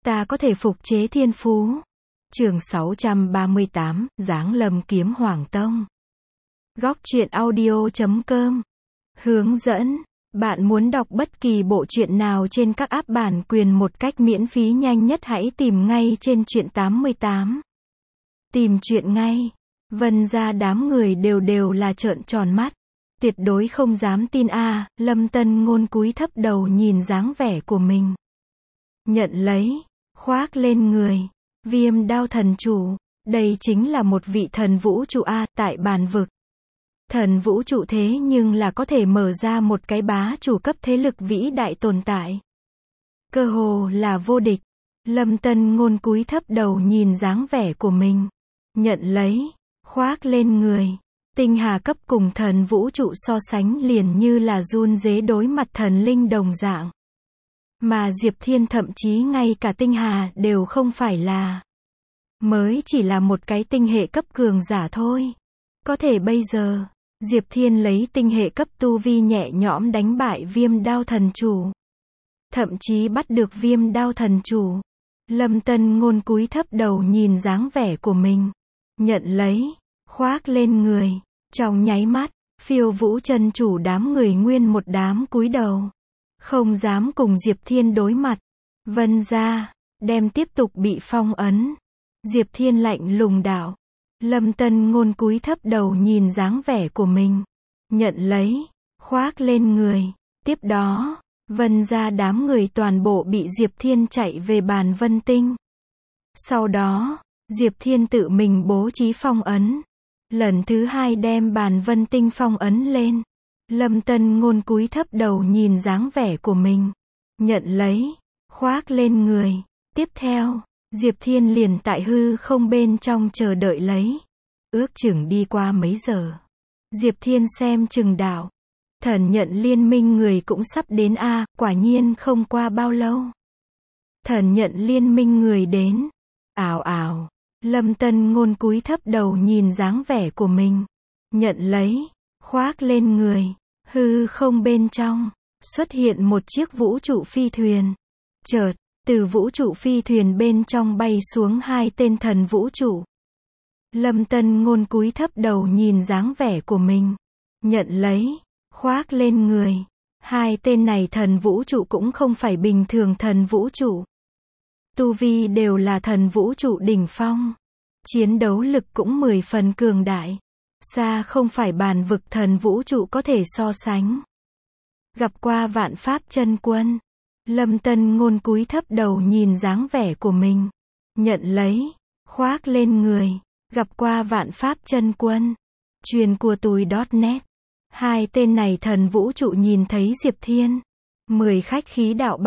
ta có thể phục chế thiên phú. Chương 638, Giáng lâm kiếm Hoàng Tông. Góc truyện audio.com. Hướng dẫn. Bạn muốn đọc bất kỳ bộ truyện nào trên các app bản quyền một cách miễn phí nhanh nhất, hãy tìm ngay trên Truyện 88. Tìm truyện ngay. Vân gia đám người đều là trợn tròn mắt. Tuyệt đối không dám tin a. Lâm Tân Ngôn cúi thấp đầu nhìn dáng vẻ của mình. Nhận lấy, khoác lên người. Viêm đao thần chủ. Đây chính là một vị thần vũ trụ a, tại bàn vực. Thần vũ trụ thế nhưng là có thể mở ra một cái bá chủ cấp thế lực vĩ đại tồn tại. Cơ hồ là vô địch. Lâm Tân Ngôn cúi thấp đầu nhìn dáng vẻ của mình. Nhận lấy, khoác lên người. Tinh hà cấp cùng thần vũ trụ so sánh liền như là run rế đối mặt thần linh đồng dạng. Mà Diệp Thiên thậm chí ngay cả tinh hà đều không phải là. Mới chỉ là một cái tinh hệ cấp cường giả thôi. Có thể bây giờ, Diệp Thiên lấy tinh hệ cấp tu vi nhẹ nhõm đánh bại Viêm đao thần chủ. Thậm chí bắt được Viêm đao thần chủ. Lâm Tân Ngôn cúi thấp đầu nhìn dáng vẻ của mình. Nhận lấy, khoác lên người. Trong nháy mắt, Phiêu Vũ chân chủ đám người nguyên một đám cúi đầu. Không dám cùng Diệp Thiên đối mặt. Vân gia, đem tiếp tục bị phong ấn. Diệp Thiên lạnh lùng đạo. Lâm Tân Ngôn cúi thấp đầu nhìn dáng vẻ của mình. Nhận lấy, khoác lên người. Tiếp đó, Vân gia đám người toàn bộ bị Diệp Thiên chạy về bàn Vân Tinh. Sau đó, Diệp Thiên tự mình bố trí phong ấn. Lần thứ hai đem bàn Vân Tinh phong ấn lên. Lâm Tân Ngôn cúi thấp đầu nhìn dáng vẻ của mình. Nhận lấy, khoác lên người. Tiếp theo, Diệp Thiên liền tại hư không bên trong chờ đợi lấy. Ước chừng đi qua mấy giờ. Diệp Thiên xem chừng đạo. Thần nhận liên minh người cũng sắp đến a. Quả nhiên không qua bao lâu. Thần nhận liên minh người đến. Ào ào. Lâm Tân Ngôn cúi thấp đầu nhìn dáng vẻ của mình. Nhận lấy, khoác lên người. Hư không bên trong, xuất hiện một chiếc vũ trụ phi thuyền. Chợt, từ vũ trụ phi thuyền bên trong bay xuống hai tên thần vũ trụ. Lâm Tân Ngôn cúi thấp đầu nhìn dáng vẻ của mình. Nhận lấy, khoác lên người. Hai tên này thần vũ trụ cũng không phải bình thường thần vũ trụ. Tu vi đều là thần vũ trụ đỉnh phong. Chiến đấu lực cũng 10 phần cường đại. Xa không phải bàn vực thần vũ trụ có thể so sánh. Gặp qua Vạn Pháp chân quân. Lâm Tân Ngôn cúi thấp đầu nhìn dáng vẻ của mình. Nhận lấy, khoác lên người. Gặp qua Vạn Pháp chân quân. Truyền của tui.net. Hai tên này thần vũ trụ nhìn thấy Diệp Thiên. 10 khách khí đạo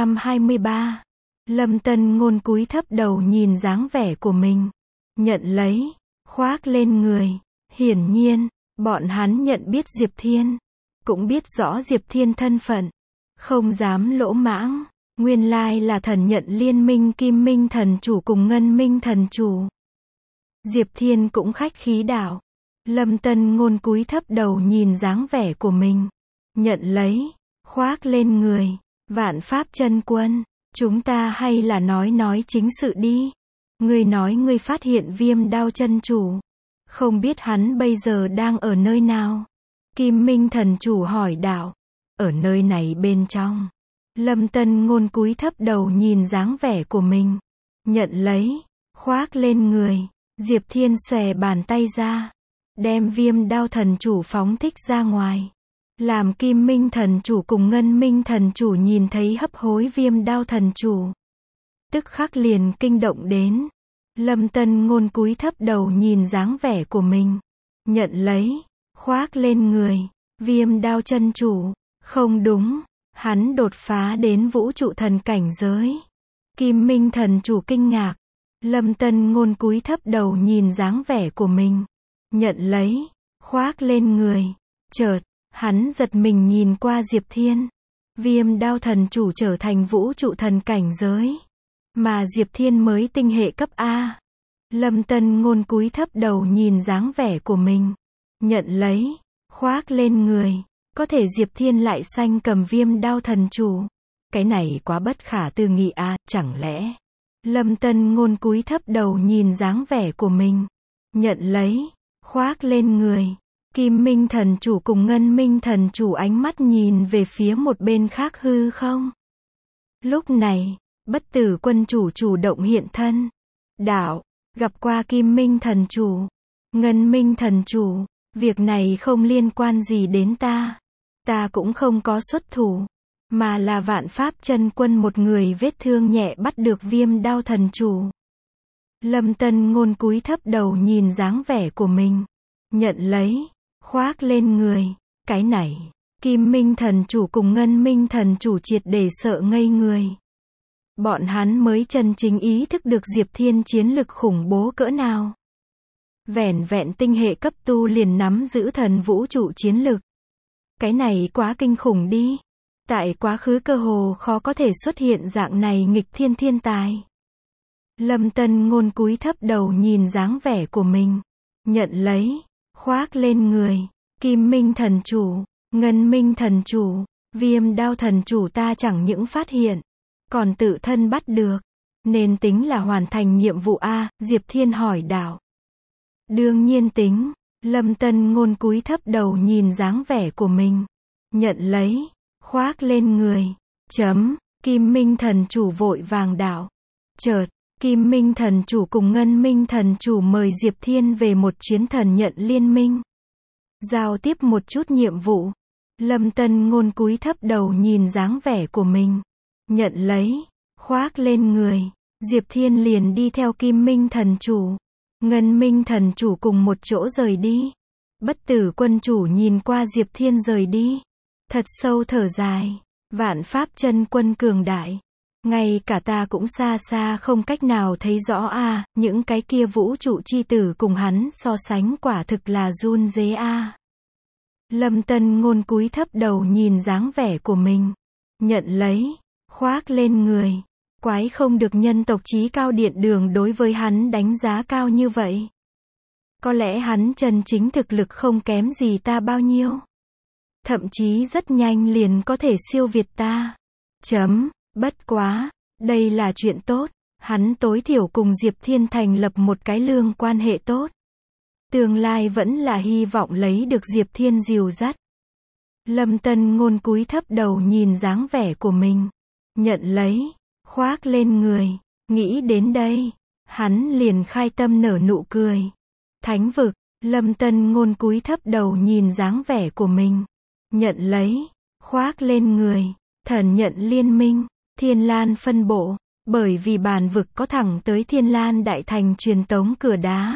323. Lâm Tân Ngôn cúi thấp đầu nhìn dáng vẻ của mình. Nhận lấy, khoác lên người. Hiển nhiên, bọn hắn nhận biết Diệp Thiên. Cũng biết rõ Diệp Thiên thân phận. Không dám lỗ mãng. Nguyên lai là thần nhận liên minh Kim Minh thần chủ cùng Ngân Minh thần chủ. Diệp Thiên cũng khách khí đạo. Lâm Tân Ngôn cúi thấp đầu nhìn dáng vẻ của mình. Nhận lấy, khoác lên người. Vạn Pháp chân quân, chúng ta hay là nói chính sự đi. Ngươi nói ngươi phát hiện Viêm đao chân chủ. Không biết hắn bây giờ đang ở nơi nào? Kim Minh thần chủ hỏi đạo. Ở nơi này bên trong. Lâm Tân Ngôn cúi thấp đầu nhìn dáng vẻ của mình. Nhận lấy, khoác lên người. Diệp Thiên xòe bàn tay ra. Đem Viêm đao thần chủ phóng thích ra ngoài. Làm Kim Minh thần chủ cùng Ngân Minh thần chủ nhìn thấy hấp hối Viêm đao thần chủ. Tức khắc liền kinh động đến. Lâm Tân Ngôn cúi thấp đầu nhìn dáng vẻ của mình. Nhận lấy, khoác lên người. Viêm đao chân chủ. Không đúng, hắn đột phá đến vũ trụ thần cảnh giới. Kim Minh thần chủ kinh ngạc. Lâm Tân Ngôn cúi thấp đầu nhìn dáng vẻ của mình. Nhận lấy, khoác lên người. Chợt, hắn giật mình nhìn qua Diệp Thiên. Viêm đao thần chủ trở thành vũ trụ thần cảnh giới. Mà Diệp Thiên mới tinh hệ cấp A. Lâm Tân Ngôn cúi thấp đầu nhìn dáng vẻ của mình. Nhận lấy, khoác lên người. Có thể Diệp Thiên lại sanh cầm Viêm đao thần chủ. Cái này quá bất khả tư nghị a, chẳng lẽ Lâm Tân Ngôn cúi thấp đầu nhìn dáng vẻ của mình. Nhận lấy. Khoác lên người. Kim Minh Thần Chủ cùng Ngân Minh Thần Chủ ánh mắt nhìn về phía một bên khác hư không. Lúc này, Bất Tử Quân Chủ chủ động hiện thân. Đạo, gặp qua Kim Minh Thần Chủ, Ngân Minh Thần Chủ, việc này không liên quan gì đến ta. Ta cũng không có xuất thủ, mà là Vạn Pháp Chân Quân một người vết thương nhẹ bắt được Viêm Đao Thần Chủ. Lâm Tân Ngôn cúi thấp đầu nhìn dáng vẻ của mình. Nhận lấy. Khoác lên người. Cái này, Kim Minh Thần Chủ cùng Ngân Minh Thần Chủ triệt để sợ ngây người. Bọn hắn mới chân chính ý thức được Diệp Thiên chiến lực khủng bố cỡ nào. Vẻn vẹn tinh hệ cấp tu liền nắm giữ thần vũ trụ chiến lực. Cái này quá kinh khủng đi. Tại quá khứ cơ hồ khó có thể xuất hiện dạng này nghịch thiên thiên tài. Lâm Tân Ngôn cúi thấp đầu nhìn dáng vẻ của mình. Nhận lấy. Khoác lên người. Kim Minh Thần Chủ, Ngân Minh Thần Chủ, Viêm Đao Thần Chủ ta chẳng những phát hiện, còn tự thân bắt được. Nên tính là hoàn thành nhiệm vụ A, Diệp Thiên hỏi đạo. Đương nhiên tính. Lâm Tân Ngôn cúi thấp đầu nhìn dáng vẻ của mình. Nhận lấy. Khoác lên người. Kim Minh Thần Chủ vội vàng đạo. Chợt, Kim Minh Thần Chủ cùng Ngân Minh Thần Chủ mời Diệp Thiên về một chuyến thần nhận liên minh. Giao tiếp một chút nhiệm vụ. Lâm Tân Ngôn cúi thấp đầu nhìn dáng vẻ của mình. Nhận lấy. Khoác lên người. Diệp Thiên liền đi theo Kim Minh Thần Chủ, Ngân Minh Thần Chủ cùng một chỗ rời đi. Bất Tử Quân Chủ nhìn qua Diệp Thiên rời đi. Thật sâu thở dài. Vạn Pháp Chân Quân cường đại. Ngay cả ta cũng xa xa không cách nào thấy rõ a, những cái kia vũ trụ chi tử cùng hắn so sánh quả thực là run rế a. Lâm Tân Ngôn cúi thấp đầu nhìn dáng vẻ của mình. Nhận lấy. Khoác lên người. Quái không được nhân tộc chí cao điện đường đối với hắn đánh giá cao như vậy. Có lẽ hắn chân chính thực lực không kém gì ta bao nhiêu. Thậm chí rất nhanh liền có thể siêu việt ta. Bất quá, đây là chuyện tốt, hắn tối thiểu cùng Diệp Thiên thành lập một cái lương quan hệ tốt. Tương lai vẫn là hy vọng lấy được Diệp Thiên dìu dắt. Lâm Tân Ngôn cúi thấp đầu nhìn dáng vẻ của mình. Nhận lấy. Khoác lên người. Nghĩ đến đây, hắn liền khai tâm nở nụ cười. Thánh vực. Lâm Tân Ngôn cúi thấp đầu nhìn dáng vẻ của mình. Nhận lấy. Khoác lên người. Thần nhận liên minh. Thiên Lan phân bộ. Bởi vì bản vực có thẳng tới Thiên Lan đại thành truyền tống cửa đá.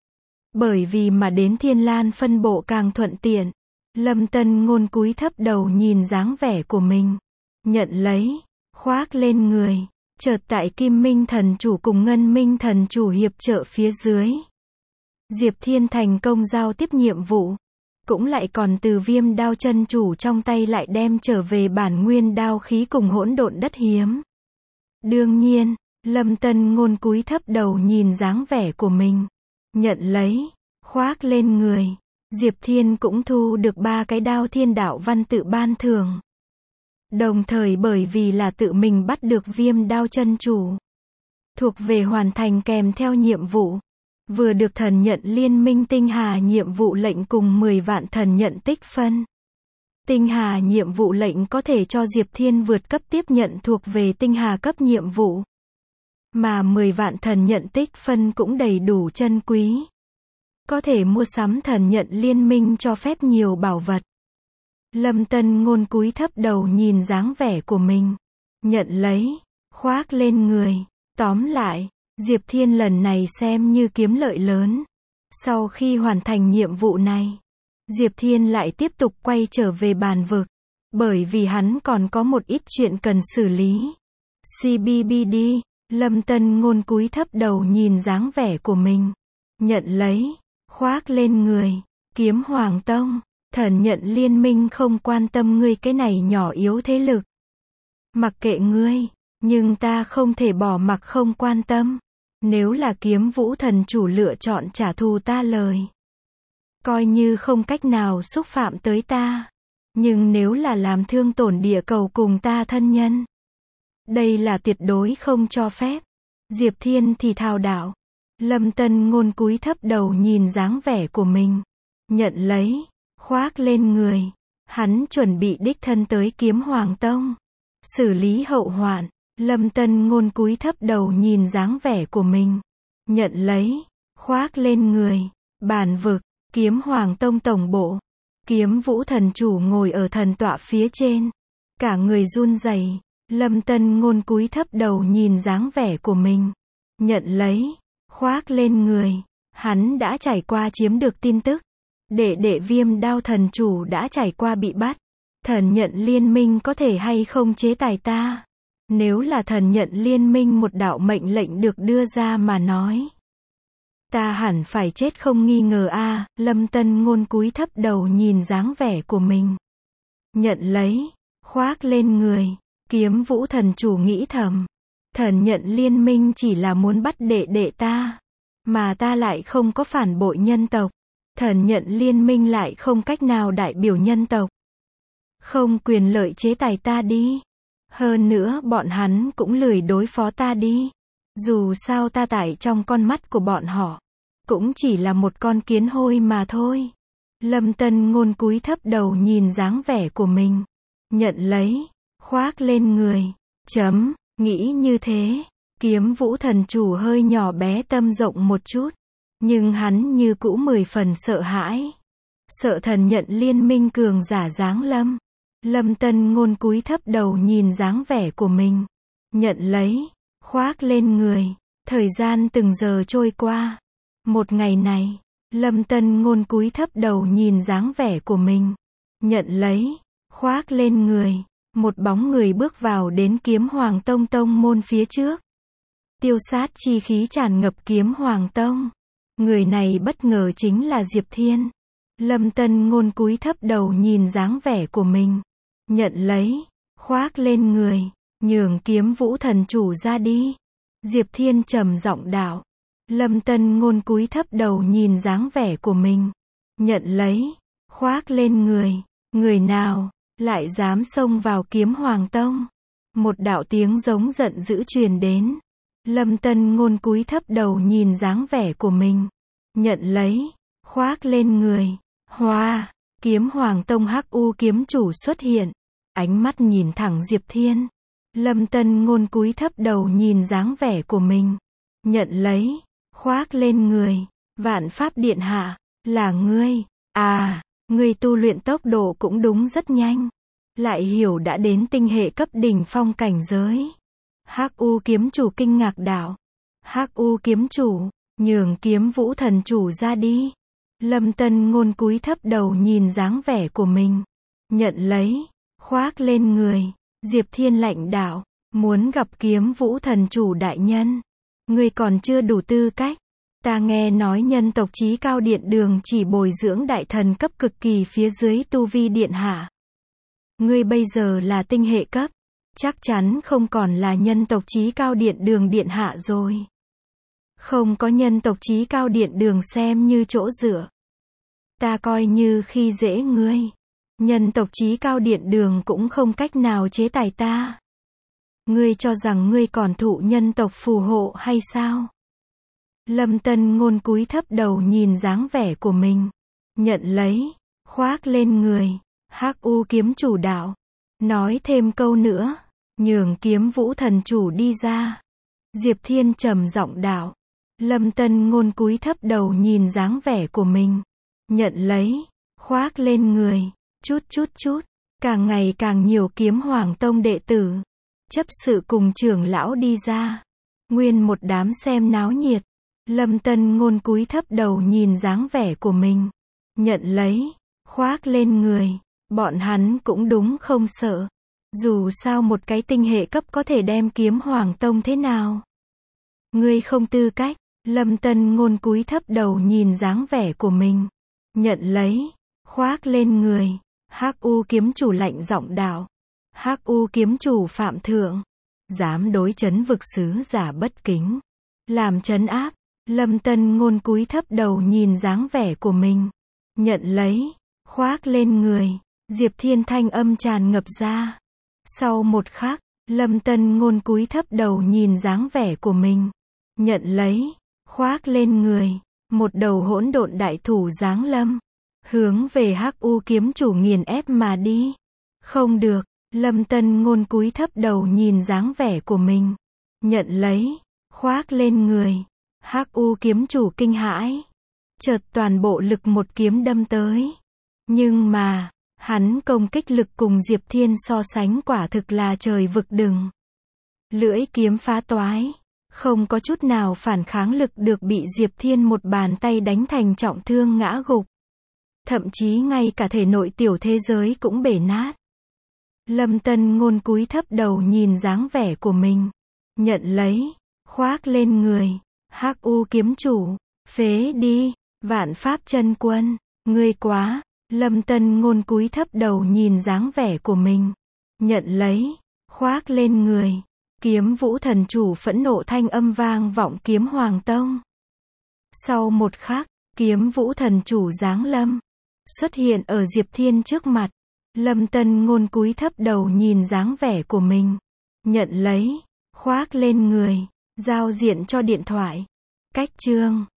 Bởi vì mà đến Thiên Lan phân bộ càng thuận tiện. Lâm Tân Ngôn cúi thấp đầu nhìn dáng vẻ của mình. Nhận lấy. Khoác lên người. Chợt tại Kim Minh Thần Chủ cùng Ngân Minh Thần Chủ hiệp trợ phía dưới. Diệp Thiên thành công giao tiếp nhiệm vụ. Cũng lại còn từ Viêm Đao Chân Chủ trong tay lại đem trở về bản nguyên đao khí cùng hỗn độn đất hiếm. Đương nhiên, Lâm Tân Ngôn cúi thấp đầu nhìn dáng vẻ của mình. Nhận lấy. Khoác lên người. Diệp Thiên cũng thu được 3 cái đao thiên đạo văn tự ban thưởng. Đồng thời bởi vì là tự mình bắt được Viêm Đao Chân Chủ, thuộc về hoàn thành kèm theo nhiệm vụ. Vừa được thần nhận liên minh tinh hà nhiệm vụ lệnh cùng 10 vạn thần nhận tích phân. Tinh hà nhiệm vụ lệnh có thể cho Diệp Thiên vượt cấp tiếp nhận thuộc về tinh hà cấp nhiệm vụ. Mà 10 vạn thần nhận tích phân cũng đầy đủ chân quý. Có thể mua sắm thần nhận liên minh cho phép nhiều bảo vật. Lâm Tân Ngôn cúi thấp đầu nhìn dáng vẻ của mình. Nhận lấy. Khoác lên người. Tóm lại, Diệp Thiên lần này xem như kiếm lợi lớn. Sau khi hoàn thành nhiệm vụ này, Diệp Thiên lại tiếp tục quay trở về bàn vực. Bởi vì hắn còn có một ít chuyện cần xử lý. CBBD. Lâm Tân Ngôn cúi thấp đầu nhìn dáng vẻ của mình. Nhận lấy. Khoác lên người. Kiếm Hoàng Tông. Thần nhận liên minh không quan tâm ngươi cái này nhỏ yếu thế lực. Mặc kệ ngươi, nhưng ta không thể bỏ mặc không quan tâm. Nếu là Kiếm Vũ Thần Chủ lựa chọn trả thù ta lời, coi như không cách nào xúc phạm tới ta. Nhưng nếu là làm thương tổn địa cầu cùng ta thân nhân, đây là tuyệt đối không cho phép. Diệp Thiên thì thào đạo. Lâm Tân Ngôn cúi thấp đầu nhìn dáng vẻ của mình. Nhận lấy, khoác lên người. Hắn chuẩn bị đích thân tới Kiếm Hoàng Tông. Xử lý hậu hoạn. Lâm Tân Ngôn cúi thấp đầu nhìn dáng vẻ của mình. Nhận lấy, khoác lên người. Bản vực, Kiếm Hoàng Tông tổng bộ. Kiếm Vũ thần chủ ngồi ở thần tọa phía trên. Cả người run rẩy. Lâm Tân Ngôn cúi thấp đầu nhìn dáng vẻ của mình. Nhận lấy, khoác lên người. Hắn đã trải qua chiếm được tin tức. Đệ Viêm Đao thần chủ đã trải qua bị bắt. Thần nhận liên minh có thể hay không chế tài ta? Nếu là thần nhận liên minh một đạo mệnh lệnh được đưa ra mà nói, ta hẳn phải chết không nghi ngờ a. Lâm Tân Ngôn cúi thấp đầu nhìn dáng vẻ của mình. Nhận lấy, khoác lên người. Kiếm Vũ thần chủ nghĩ thầm. Thần nhận liên minh chỉ là muốn bắt đệ ta. Mà ta lại không có phản bội nhân tộc. Thần nhận liên minh lại không cách nào đại biểu nhân tộc. Không quyền lợi chế tài ta đi. Hơn nữa bọn hắn cũng lười đối phó ta đi. Dù sao ta tại trong con mắt của bọn họ cũng chỉ là một con kiến hôi mà thôi. Lâm Tân Ngôn cúi thấp đầu nhìn dáng vẻ của mình. Nhận lấy, khoác lên người. Nghĩ như thế. Kiếm Vũ thần chủ hơi nhỏ bé tâm rộng một chút. Nhưng hắn như cũ 10 phần sợ hãi. Sợ thần nhận liên minh cường giả giáng lâm. Lâm Tân Ngôn cúi thấp đầu nhìn dáng vẻ của mình. Nhận lấy, khoác lên người. Thời gian từng giờ trôi qua. Một ngày này, Lâm Tân Ngôn cúi thấp đầu nhìn dáng vẻ của mình. Nhận lấy, khoác lên người. Một bóng người bước vào đến Kiếm Hoàng Tông tông môn phía trước. Tiêu sát chi khí tràn ngập Kiếm Hoàng Tông. Người này bất ngờ chính là Diệp Thiên. Lâm Tân Ngôn cúi thấp đầu nhìn dáng vẻ của mình. Nhận lấy, khoác lên người. Nhường Kiếm Vũ thần chủ ra đi. Diệp Thiên trầm giọng đạo. Lâm Tân Ngôn cúi thấp đầu nhìn dáng vẻ của mình. Nhận lấy, khoác lên người. Người nào lại dám xông vào Kiếm Hoàng Tông? Một đạo tiếng giống giận dữ truyền đến. Lâm Tân Ngôn cúi thấp đầu nhìn dáng vẻ của mình. Nhận lấy, khoác lên người. Hoa, Kiếm Hoàng Tông Hắc U kiếm chủ xuất hiện. Ánh mắt nhìn thẳng Diệp Thiên. Lâm Tân Ngôn cúi thấp đầu nhìn dáng vẻ của mình. Nhận lấy, khoác lên người. Vạn Pháp Điện Hạ, là ngươi. À, ngươi tu luyện tốc độ cũng đúng rất nhanh. Lại hiểu đã đến tinh hệ cấp đỉnh phong cảnh giới. Hắc U kiếm chủ kinh ngạc đạo. Hắc U kiếm chủ, nhường Kiếm Vũ thần chủ ra đi. Lâm Tân Ngôn cúi thấp đầu nhìn dáng vẻ của mình. Nhận lấy, khoác lên người. Diệp Thiên lạnh đạo. Muốn gặp Kiếm Vũ thần chủ đại nhân, ngươi còn chưa đủ tư cách. Ta nghe nói nhân tộc chí cao điện đường chỉ bồi dưỡng đại thần cấp cực kỳ phía dưới tu vi điện hạ. Ngươi bây giờ là tinh hệ cấp, chắc chắn không còn là nhân tộc chí cao điện đường điện hạ rồi. Không có nhân tộc chí cao điện đường xem như chỗ dựa. Ta coi như khi dễ ngươi. Nhân tộc chí cao điện đường cũng không cách nào chế tài ta. Ngươi cho rằng ngươi còn thụ nhân tộc phù hộ hay sao? Lâm Tân Ngôn cúi thấp đầu nhìn dáng vẻ của mình. Nhận lấy, khoác lên người. Hắc U kiếm chủ đạo. Nói thêm câu nữa. Nhường Kiếm Vũ thần chủ đi ra. Diệp Thiên trầm giọng đạo. Lâm Tân Ngôn cúi thấp đầu nhìn dáng vẻ của mình. Nhận lấy, khoác lên người. Chút. Càng ngày càng nhiều Kiếm Hoàng Tông đệ tử. Chấp sự cùng trưởng lão đi ra. Nguyên một đám xem náo nhiệt. Lâm Tân Ngôn cúi thấp đầu nhìn dáng vẻ của mình. Nhận lấy, khoác lên người. Bọn hắn cũng đúng không sợ. Dù sao một cái tinh hệ cấp có thể đem Kiếm Hoàng Tông thế nào? Ngươi không tư cách. Lâm Tân Ngôn cúi thấp đầu nhìn dáng vẻ của mình. Nhận lấy, khoác lên người. Hắc U kiếm chủ lạnh giọng đạo. Hắc U kiếm chủ phạm thượng. Dám đối trấn vực sứ giả bất kính. Làm trấn áp. Lâm Tân Ngôn cúi thấp đầu nhìn dáng vẻ của mình. Nhận lấy, khoác lên người. Diệp Thiên thanh âm tràn ngập ra. Sau một khắc, Lâm Tân Ngôn cúi thấp đầu nhìn dáng vẻ của mình. nhận lấy, khoác lên người. Một đầu hỗn độn đại thủ giáng lâm, hướng về Hắc U kiếm chủ nghiền ép mà đi. Không được, Lâm Tân Ngôn cúi thấp đầu nhìn dáng vẻ của mình, nhận lấy, khoác lên người. Hắc U kiếm chủ kinh hãi, chợt toàn bộ lực một kiếm đâm tới. Nhưng mà, hắn công kích lực cùng Diệp Thiên so sánh quả thực là trời vực đừng. Lưỡi kiếm phá toái, không có chút nào phản kháng lực được bị Diệp Thiên một bàn tay đánh thành trọng thương ngã gục. Thậm chí ngay cả thể nội tiểu thế giới cũng bể nát. Lâm Tân Ngôn cúi thấp đầu nhìn dáng vẻ của mình, nhận lấy, khoác lên người. Hắc U kiếm chủ, phế đi, Vạn Pháp chân quân, ngươi quá. Lâm Tân Ngôn cúi thấp đầu nhìn dáng vẻ của mình, nhận lấy, khoác lên người. Kiếm Vũ thần chủ phẫn nộ thanh âm vang vọng Kiếm Hoàng Tông. Sau một khắc, Kiếm Vũ thần chủ giáng lâm, xuất hiện ở Diệp Thiên trước mặt. Lâm Tân Ngôn cúi thấp đầu nhìn dáng vẻ của mình, nhận lấy, khoác lên người. Giao diện cho điện thoại. Cách chương